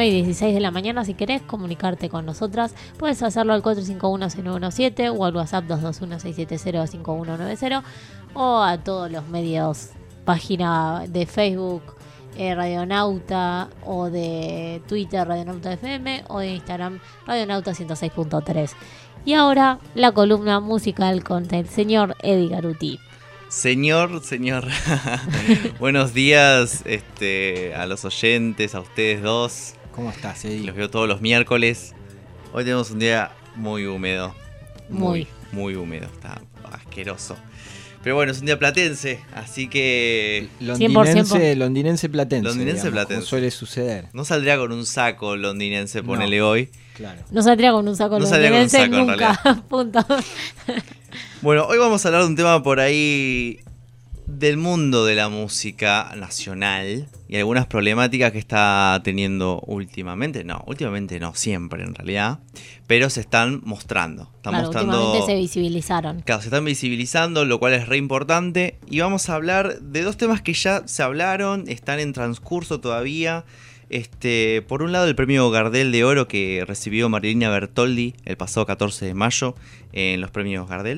9 y 16 de la mañana. Si querés comunicarte con nosotras, puedes hacerlo al 451-0917 o al WhatsApp 221-670-5190 o a todos los medios, página de Facebook Radionauta, o de Twitter Radionauta FM, o de Instagram Radionauta 106.3. Y ahora la columna musical con el señor Eddie Garuti. Señor. Buenos días a los oyentes, a ustedes dos. ¿Cómo estás, Eddie? Los veo todos los miércoles. Hoy tenemos un día muy húmedo. Muy húmedo, está asqueroso. Pero bueno, es un día platense, así que... Londinense platense. Londinense platense. Como suele suceder. No saldría con un saco londinense, ponele hoy. Claro. No saldría con un saco londinense nunca. Punto. Bueno, hoy vamos a hablar de un tema por ahí del mundo de la música nacional y algunas problemáticas que está teniendo últimamente. No, siempre en realidad. Pero se están mostrando. Últimamente se visibilizaron. Claro, se están visibilizando, lo cual es re importante. Y vamos a hablar de dos temas que ya se hablaron, están en transcurso todavía. Por un lado, el premio Gardel de Oro que recibió Marilina Bertoldi el pasado 14 de mayo en los premios Gardel.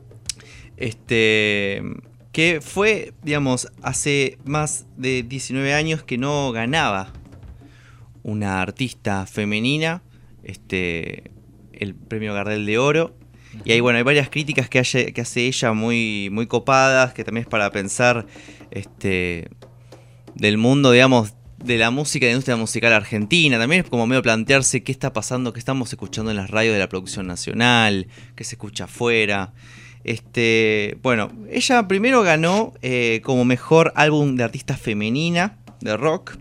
Que fue, digamos, hace más de 19 años que no ganaba una artista femenina el premio Gardel de Oro. Y ahí, bueno, hay varias críticas que hace ella muy, muy copadas, que también es para pensar del mundo, digamos, de la música, de la industria musical argentina. También es como medio plantearse qué está pasando, qué estamos escuchando en las radios de la producción nacional, qué se escucha afuera. Bueno, ella primero ganó como mejor álbum de artista femenina de rock,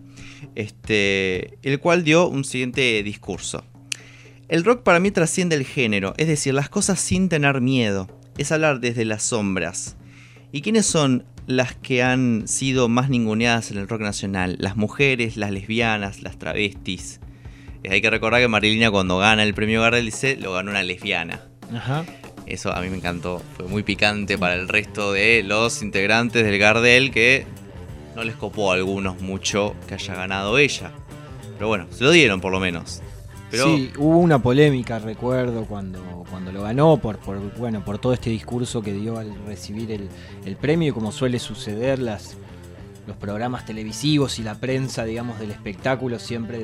el cual dio un siguiente discurso. El rock para mí trasciende el género, es decir, las cosas sin tener miedo, es hablar desde las sombras. ¿Y quiénes son las que han sido más ninguneadas en el rock nacional? Las mujeres, las lesbianas, las travestis. Hay que recordar que Marilina, cuando gana el premio Gardel, dice, lo ganó una lesbiana. Ajá. Eso a mí me encantó, fue muy picante para el resto de los integrantes del Gardel, que no les copó a algunos mucho que haya ganado ella. Pero bueno, se lo dieron por lo menos. Pero... Sí, hubo una polémica, recuerdo, cuando lo ganó, por todo este discurso que dio al recibir el premio, y como suele suceder, los programas televisivos y la prensa, digamos, del espectáculo siempre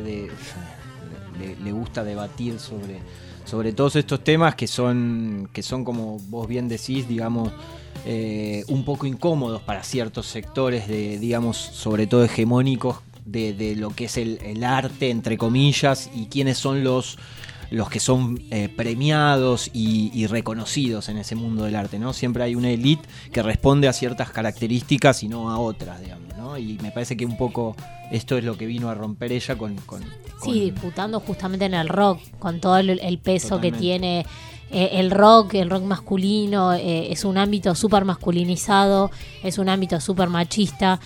le gusta debatir sobre todos estos temas que son, como vos bien decís, digamos, un poco incómodos para ciertos sectores, digamos, sobre todo hegemónicos, de lo que es el arte, entre comillas, y quiénes son los que son premiados y reconocidos en ese mundo del arte, ¿no? Siempre hay una élite que responde a ciertas características y no a otras, digamos, ¿no? Y me parece que un poco esto es lo que vino a romper ella con disputando justamente en el rock, con todo el peso Totalmente. que tiene el rock masculino. Es un ámbito súper masculinizado, es un ámbito súper machista,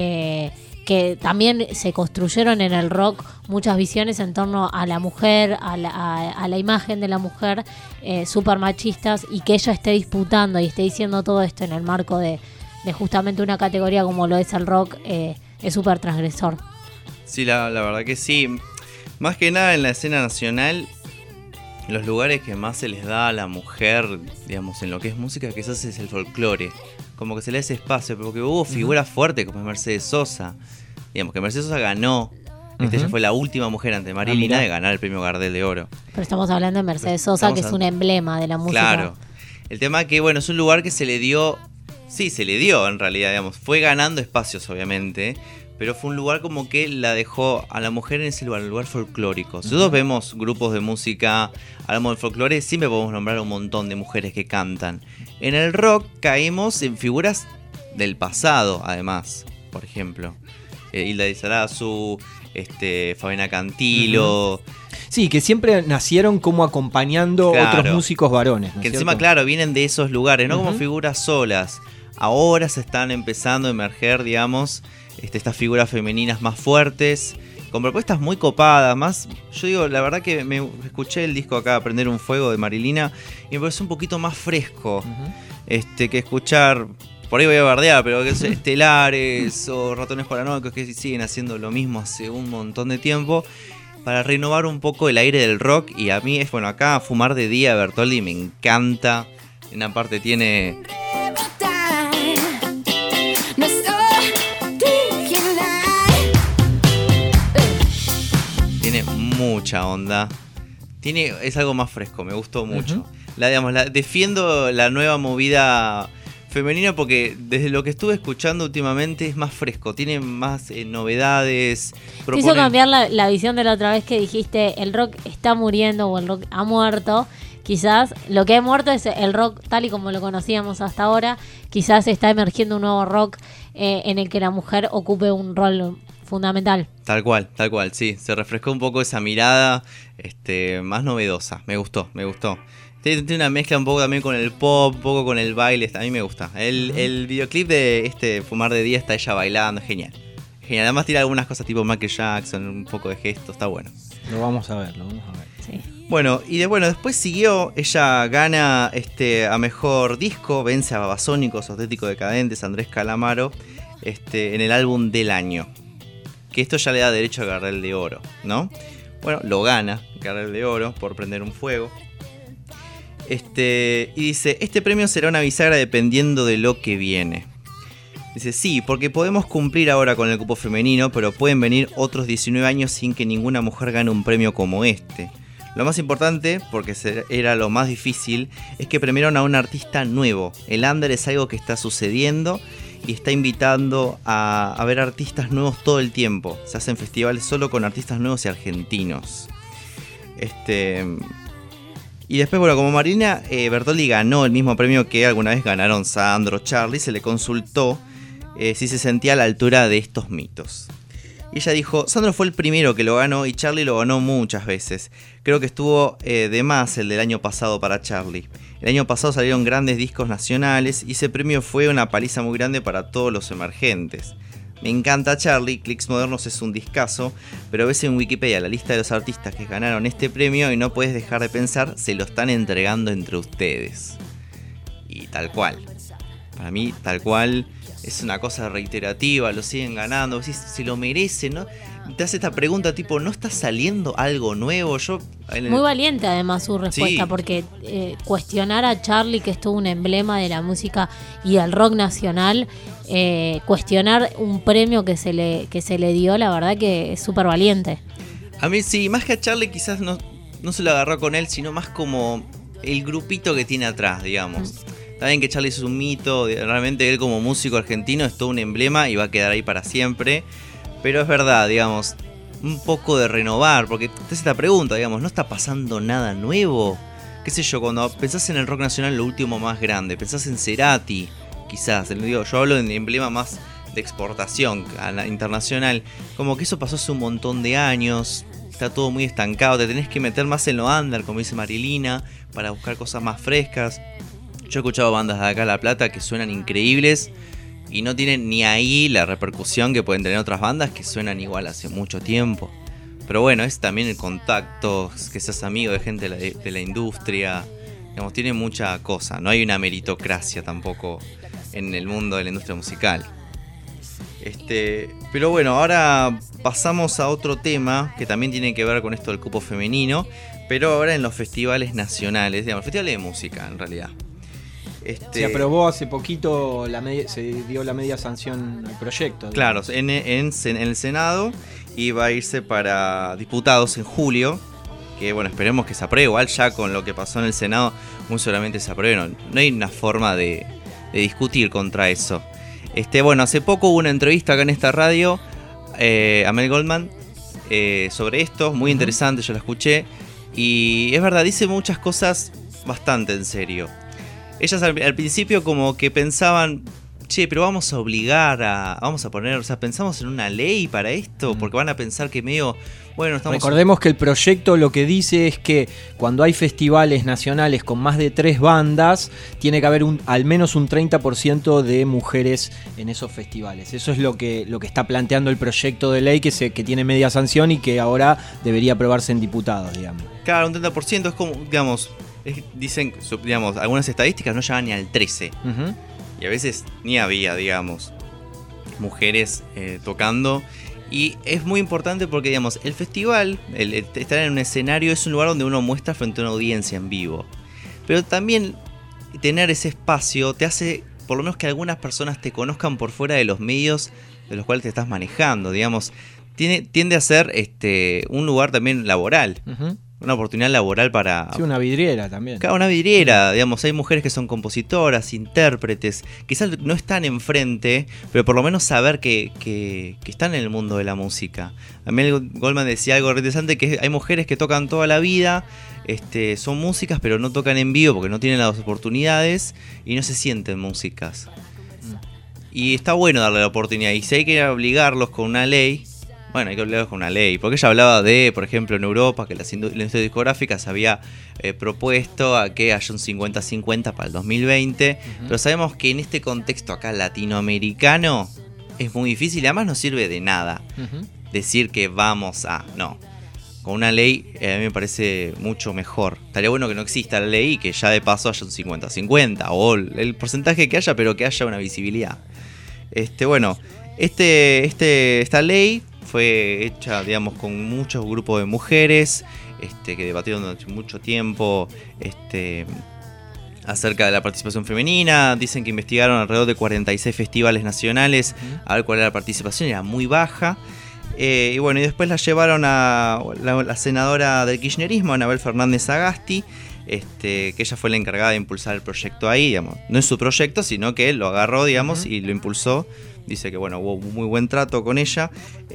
que también se construyeron en el rock muchas visiones en torno a la mujer, a la imagen de la mujer, súper machistas, y que ella esté disputando y esté diciendo todo esto en el marco de justamente una categoría como lo es el rock, es súper transgresor. Sí, la verdad que sí. Más que nada en la escena nacional, los lugares que más se les da a la mujer, digamos, en lo que es música, quizás es el folclore. Como que se le da ese espacio, porque hubo figuras fuertes como Mercedes Sosa. Digamos que Mercedes Sosa ganó. Ella fue la última mujer ante Marilina de ganar el premio Gardel de Oro. Pero estamos hablando de Mercedes Sosa, que es un emblema de la música. Claro. El tema que, bueno, es un lugar que se le dio... Sí, se le dio en realidad, digamos. Fue ganando espacios, obviamente. Pero fue un lugar como que la dejó a la mujer en ese lugar, el lugar folclórico. Si nosotros vemos grupos de música, hablamos de folclore, siempre podemos nombrar un montón de mujeres que cantan. En el rock caemos en figuras del pasado, además. Por ejemplo, Hilda Lizarazu, Fabiana Cantilo. Sí, que siempre nacieron como acompañando otros músicos varones, ¿no? Que encima, claro, vienen de esos lugares, no como figuras solas. Ahora se están empezando a emerger, digamos, estas figuras femeninas más fuertes, con propuestas muy copadas. Más, yo digo, la verdad que me escuché el disco acá, Prender un Fuego, de Marilina, y me parece un poquito más fresco que escuchar, por ahí voy a bardear, pero que es Estelares o Ratones Paranoicos, que siguen haciendo lo mismo hace un montón de tiempo. para renovar un poco el aire del rock. Y a mí es, bueno, acá Fumar de Día, Bertoldi me encanta. En una parte tiene... Tiene mucha onda. Es algo más fresco, me gustó mucho. Defiendo la nueva movida femenina porque desde lo que estuve escuchando últimamente es más fresco, tiene más novedades. Te hizo cambiar la visión de la otra vez que dijiste el rock está muriendo o el rock ha muerto. Quizás lo que ha muerto es el rock tal y como lo conocíamos hasta ahora. Quizás está emergiendo un nuevo rock en el que la mujer ocupe un rol fundamental. Tal cual, sí. Se refrescó un poco esa mirada más novedosa. Me gustó. Tiene una mezcla un poco también con el pop, un poco con el baile. A mí me gusta. El videoclip de Fumar de Día está ella bailando. Genial. Además tira algunas cosas tipo Michael Jackson, un poco de gesto. Está bueno. Lo vamos a ver. Sí. Bueno, después siguió. Ella gana a Mejor Disco. Vence a Babasónicos, Auténticos Decadentes, Andrés Calamaro. En el álbum del año. Que esto ya le da derecho a Gardel de Oro, ¿no? Bueno, lo gana Gardel de Oro por Prender un Fuego. Y dice, este premio será una bisagra dependiendo de lo que viene. Dice, sí, porque podemos cumplir ahora con el cupo femenino, pero pueden venir otros 19 años sin que ninguna mujer gane un premio como este. Lo más importante, porque era lo más difícil, es que premiaron a un artista nuevo. El under es algo que está sucediendo y está invitando a ver artistas nuevos todo el tiempo. Se hacen festivales solo con artistas nuevos y argentinos. Y después, bueno, como Marina Bertoldi ganó el mismo premio que alguna vez ganaron Sandro, Charly, se le consultó si se sentía a la altura de estos mitos. Y ella dijo, Sandro fue el primero que lo ganó y Charly lo ganó muchas veces. Creo que estuvo de más el del año pasado para Charly. El año pasado salieron grandes discos nacionales y ese premio fue una paliza muy grande para todos los emergentes. Me encanta Charly, Clicks Modernos es un discazo, pero ves en Wikipedia la lista de los artistas que ganaron este premio y no puedes dejar de pensar, se lo están entregando entre ustedes. Y tal cual. Para mí, tal cual, es una cosa reiterativa, lo siguen ganando, se lo merecen, ¿no? Te hace esta pregunta tipo, ¿no está saliendo algo nuevo? Muy valiente además su respuesta, sí. Porque cuestionar a Charly, que es todo un emblema de la música y del rock nacional, cuestionar un premio que se le dio, la verdad que es súper valiente. A mí sí, más que a Charly quizás no se lo agarró con él, sino más como el grupito que tiene atrás, digamos. Está bien que Charly es un mito, realmente él como músico argentino es todo un emblema y va a quedar ahí para siempre. Pero es verdad, digamos, un poco de renovar, porque te hace esta pregunta, digamos, ¿no está pasando nada nuevo? Qué sé yo, cuando pensás en el rock nacional, lo último más grande, pensás en Cerati, quizás, yo hablo de emblema más de exportación internacional, como que eso pasó hace un montón de años, está todo muy estancado, te tenés que meter más en lo under, como dice Marilina, para buscar cosas más frescas. Yo he escuchado bandas de acá a La Plata que suenan increíbles, y no tienen ni ahí la repercusión que pueden tener otras bandas que suenan igual hace mucho tiempo. Pero bueno, es también el contacto, que seas amigo de gente de la industria. Digamos, tiene mucha cosa. No hay una meritocracia tampoco en el mundo de la industria musical. Pero bueno, ahora pasamos a otro tema que también tiene que ver con esto del cupo femenino, pero ahora en los festivales nacionales, digamos, festivales de música en realidad. Se aprobó hace poquito, se dio la media sanción al proyecto. Claro, en el Senado, y va a irse para diputados en julio, que bueno, esperemos que se apruebe. Igual ya con lo que pasó en el Senado, muy seguramente se apruebe. No hay una forma de discutir contra eso. Bueno, hace poco hubo una entrevista acá en esta radio a Mel Goldman sobre esto, muy interesante, yo la escuché, y es verdad, dice muchas cosas bastante en serio. Ellas al principio como que pensaban, che, pero vamos a poner, o sea, pensamos en una ley para esto, porque van a pensar que medio, bueno, estamos... Recordemos que el proyecto lo que dice es que cuando hay festivales nacionales con más de 3 bandas, tiene que haber al menos un 30% de mujeres en esos festivales. Eso es lo que está planteando el proyecto de ley que tiene media sanción y que ahora debería aprobarse en diputados, digamos. Claro, un 30% es como, digamos... Dicen, digamos, algunas estadísticas no llegan ni al 13%. Y a veces ni había, digamos, mujeres tocando. Y es muy importante porque, digamos, el festival, el estar en un escenario es un lugar donde uno muestra frente a una audiencia en vivo. Pero también tener ese espacio te hace, por lo menos, que algunas personas te conozcan por fuera de los medios de los cuales te estás manejando, digamos. Tiende a ser un lugar también laboral. Ujú. Una oportunidad laboral para... Sí, una vidriera también. Cada una vidriera, digamos, hay mujeres que son compositoras, intérpretes, quizás no están enfrente, pero por lo menos saber que están en el mundo de la música. A mí Goldman decía algo interesante, que hay mujeres que tocan toda la vida, son músicas, pero no tocan en vivo porque no tienen las oportunidades y no se sienten músicas. Y está bueno darle la oportunidad, y si hay que obligarlos con una ley... Bueno, hay que obligarlos con una ley, porque ella hablaba de, por ejemplo, en Europa, que la industria discográfica se había propuesto a que haya un 50-50 para el 2020, pero sabemos que en este contexto acá latinoamericano es muy difícil y además no sirve de nada decir que vamos a... No, con una ley a mí me parece mucho mejor. Estaría bueno que no exista la ley y que ya de paso haya un 50-50, o el porcentaje que haya, pero que haya una visibilidad. Bueno, esta ley fue hecha, digamos, con muchos grupos de mujeres que debatieron durante mucho tiempo acerca de la participación femenina. Dicen que investigaron alrededor de 46 festivales nacionales a ver cuál era la participación, era muy baja. Y bueno, y después la llevaron a la senadora del kirchnerismo, Anabel Fernández Agasti, que ella fue la encargada de impulsar el proyecto ahí, digamos. No es su proyecto, sino que él lo agarró, digamos, y lo impulsó. Dice que bueno, hubo muy buen trato con ella.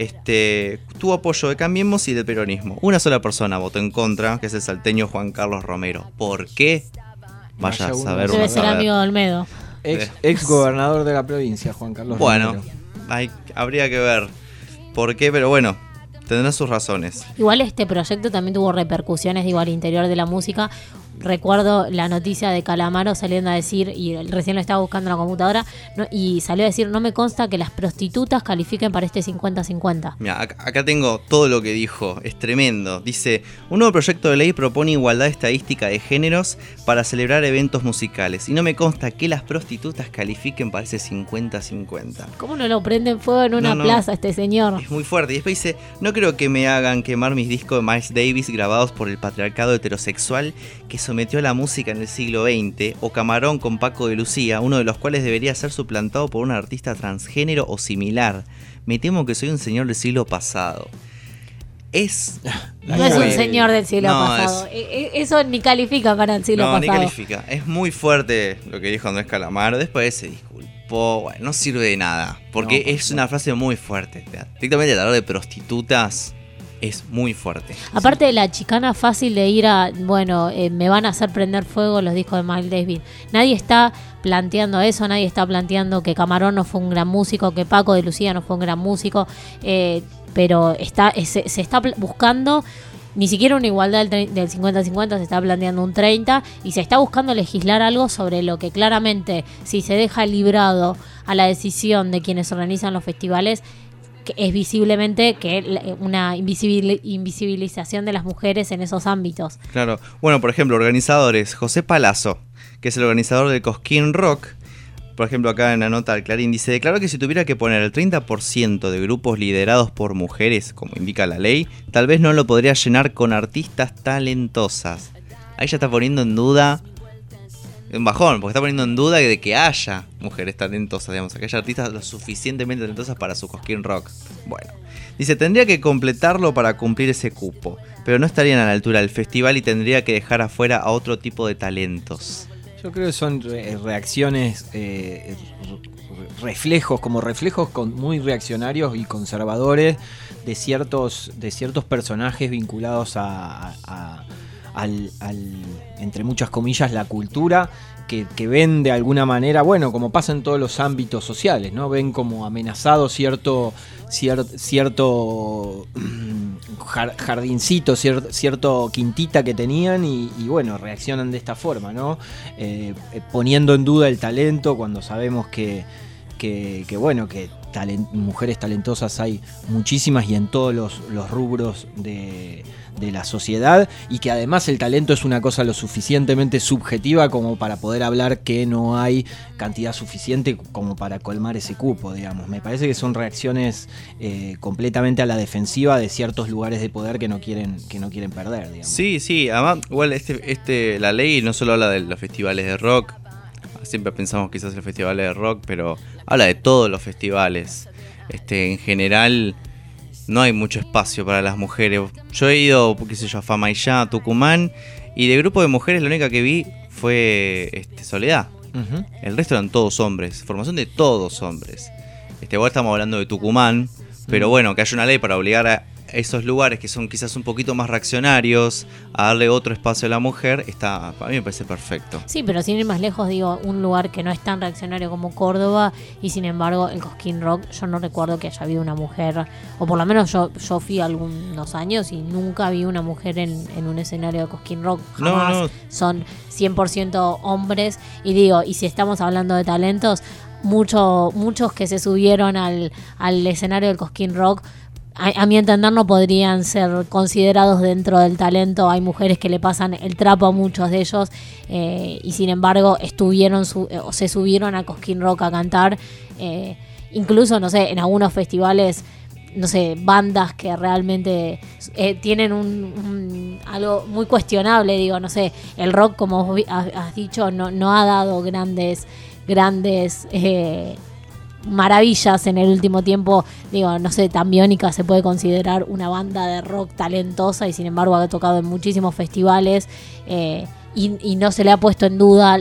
Tuvo apoyo de Cambiemos y del peronismo. Una sola persona votó en contra, que es el salteño Juan Carlos Romero. ¿Por qué? Vaya a saber. Debe ser amigo de Olmedo. Ex gobernador de la provincia, Juan Carlos Romero. Bueno, habría que ver por qué, pero bueno, tendrán sus razones. Igual este proyecto también tuvo repercusiones, digo, al interior de la música. Recuerdo la noticia de Calamaro saliendo a decir, y recién lo estaba buscando en la computadora, y salió a decir: no me consta que las prostitutas califiquen para este 50-50. Mira, acá tengo todo lo que dijo, es tremendo. Dice: un nuevo proyecto de ley propone igualdad estadística de géneros para celebrar eventos musicales, y no me consta que las prostitutas califiquen para ese 50-50. ¿Cómo no lo prenden fuego en una plaza este señor? Es muy fuerte. Y después dice: no creo que me hagan quemar mis discos de Miles Davis grabados por el patriarcado heterosexual que sometió a la música en el siglo XX, o Camarón con Paco de Lucía, uno de los cuales debería ser suplantado por un artista transgénero o similar. Me temo que soy un señor del siglo pasado. No es un señor del siglo pasado. Eso ni califica para el siglo pasado. No, ni califica. Es muy fuerte lo que dijo Andrés Calamaro. Después se disculpó. Bueno, no sirve de nada, porque es una frase muy fuerte. Directamente el hablar de prostitutas es muy fuerte. Aparte de la chicana fácil de ir a, me van a hacer prender fuego los discos de Miles Davis. Nadie está planteando eso, nadie está planteando que Camarón no fue un gran músico, que Paco de Lucía no fue un gran músico, pero se está buscando ni siquiera una igualdad del 50-50, se está planteando un 30, y se está buscando legislar algo sobre lo que claramente, si se deja librado a la decisión de quienes organizan los festivales, es visiblemente que una invisibilización de las mujeres en esos ámbitos. Claro. Bueno, por ejemplo, organizadores. José Palazzo, que es el organizador del Cosquín Rock, por ejemplo, acá en la nota del Clarín, dice: declaró que si tuviera que poner el 30% de grupos liderados por mujeres, como indica la ley, tal vez no lo podría llenar con artistas talentosas. Ahí ya está poniendo en duda... un bajón, porque está poniendo en duda de que haya mujeres talentosas, digamos, que haya artistas lo suficientemente talentosas para su Cosquín Rock. Bueno, dice: tendría que completarlo para cumplir ese cupo, pero no estarían a la altura del festival y tendría que dejar afuera a otro tipo de talentos. Yo creo que son reacciones, reflejos muy reaccionarios y conservadores de ciertos personajes vinculados al entre muchas comillas, la cultura, que ven de alguna manera, bueno, como pasa en todos los ámbitos sociales, ¿no? Ven como amenazado cierto jardincito, cierto quintita que tenían y bueno, reaccionan de esta forma, ¿no? Poniendo en duda el talento cuando sabemos que bueno, que mujeres talentosas hay muchísimas y en todos los rubros de la sociedad, y que además el talento es una cosa lo suficientemente subjetiva como para poder hablar que no hay cantidad suficiente como para colmar ese cupo, digamos. Me parece que son reacciones completamente a la defensiva de ciertos lugares de poder que no quieren perder, digamos. Sí, además igual la ley no solo habla de los festivales de rock, siempre pensamos quizás en los festivales de rock, pero habla de todos los festivales. En general no hay mucho espacio para las mujeres. Yo he ido, qué sé yo, a Fama y Ya, a Tucumán, y de grupo de mujeres la única que vi fue Soledad. Uh-huh. El resto eran todos hombres, formación de todos hombres. Igual estamos hablando de Tucumán, pero bueno, que haya una ley para obligar a esos lugares que son quizás un poquito más reaccionarios a darle otro espacio a la mujer, para mí me parece perfecto. Sí, pero sin ir más lejos, digo, un lugar que no es tan reaccionario como Córdoba, y sin embargo el Cosquín Rock, yo no recuerdo que haya habido una mujer, o por lo menos yo fui algunos años y nunca vi una mujer en un escenario de Cosquín Rock, jamás. No. Son 100% hombres, y digo, y si estamos hablando de talentos, muchos que se subieron al escenario del Cosquín Rock, a mi entender no podrían ser considerados dentro del talento. Hay mujeres que le pasan el trapo a muchos de ellos, y sin embargo se subieron a Cosquín Rock a cantar, incluso, no sé, en algunos festivales, no sé, bandas que realmente tienen algo muy cuestionable, digo, no sé, el rock, como vos has dicho, no ha dado grandes maravillas en el último tiempo. Digo, no sé, Tambiónica se puede considerar una banda de rock talentosa, y sin embargo ha tocado en muchísimos festivales, y no se le ha puesto en duda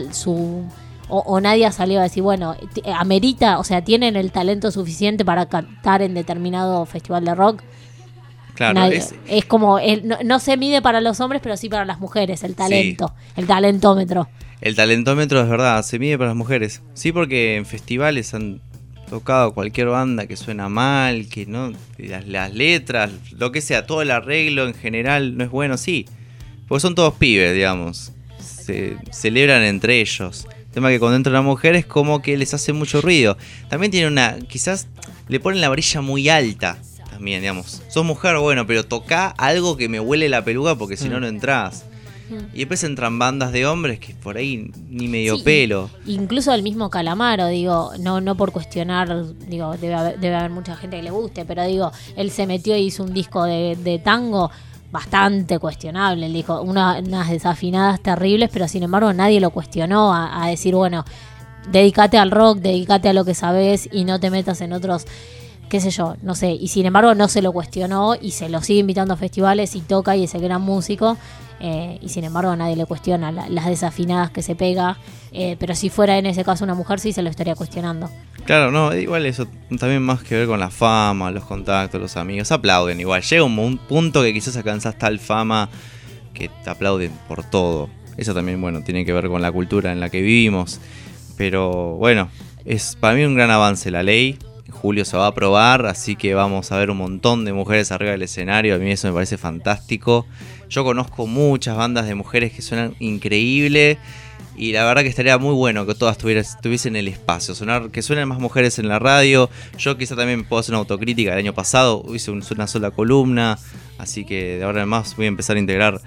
o nadie ha salido a decir, bueno, amerita, o sea, tienen el talento suficiente para cantar en determinado festival de rock. Claro, es como no se mide para los hombres, pero sí para las mujeres el talento, sí. El talentómetro. El talentómetro, es verdad, se mide para las mujeres. Sí, porque en festivales han tocado cualquier banda que suena mal, que no, las letras, lo que sea, todo el arreglo en general no es bueno, sí, porque son todos pibes, digamos, se celebran entre ellos. El tema que cuando entra una mujer es como que les hace mucho ruido. También tiene quizás le ponen la varilla muy alta también, digamos. Sos mujer, bueno, pero toca algo que me huele la peluca porque si no, no entras. Y después entran bandas de hombres que por ahí ni medio pelo. Incluso el mismo Calamaro, digo, no por cuestionar, digo, debe haber mucha gente que le guste, pero digo, él se metió y hizo un disco de tango bastante cuestionable. Él dijo unas desafinadas terribles, pero sin embargo nadie lo cuestionó a decir, bueno, dedícate al rock, dedícate a lo que sabes y no te metas en otros, qué sé yo, no sé. Y sin embargo no se lo cuestionó y se lo sigue invitando a festivales y toca y es el gran músico. Y sin embargo nadie le cuestiona las desafinadas que se pega, pero si fuera en ese caso una mujer sí se lo estaría cuestionando. Claro, no, igual eso también más que ver con la fama, los contactos, los amigos, aplauden igual, llega un punto que quizás alcanzas tal fama que te aplauden por todo. Eso también, bueno, tiene que ver con la cultura en la que vivimos, pero bueno, es para mí un gran avance la ley. En julio se va a aprobar, así que vamos a ver un montón de mujeres arriba del escenario. A mí eso me parece fantástico. Yo conozco muchas bandas de mujeres que suenan increíble y la verdad que estaría muy bueno que todas tuviesen el espacio, que suenen más mujeres en la radio. Yo quizá también puedo hacer una autocrítica. El año pasado hice una sola columna, así que de ahora en más voy a empezar a integrar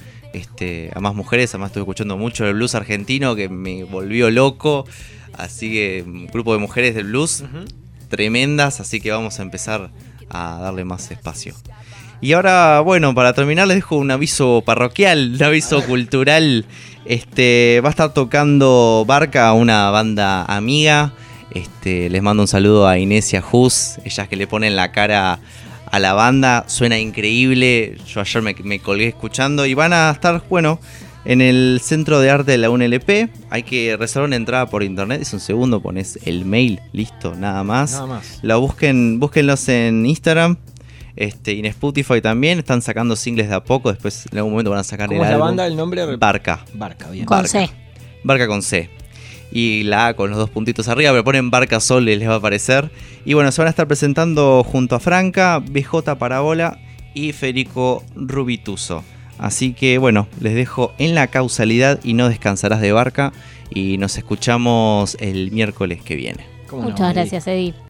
a más mujeres. Además estuve escuchando mucho el blues argentino que me volvió loco, así que un grupo de mujeres del blues tremendas, así que vamos a empezar a darle más espacio. Y ahora, bueno, para terminar les dejo un aviso parroquial, un aviso cultural. Va a estar tocando Barca, una banda amiga. Les mando un saludo a Inés y a Jus, ellas que le ponen la cara a la banda. Suena increíble, yo ayer me colgué escuchando. Y van a estar, bueno, en el Centro de Arte de la UNLP. Hay que reservar una entrada por internet, es un segundo, pones el mail, listo, nada más. Búsquenlos en Instagram. Y en Spotify también están sacando singles de a poco. Después en algún momento van a sacar el álbum. ¿Cómo es la banda? El nombre. Barca, bien. Con C. Barca con C. Y la A con los 2 puntitos arriba, pero ponen Barca Sol y les va a aparecer. Y bueno, se van a estar presentando junto a Franca, BJ Parabola y Federico Rubituso. Así que bueno, les dejo en la causalidad y no descansarás de Barca. Y nos escuchamos el miércoles que viene. Muchas gracias, Eddie.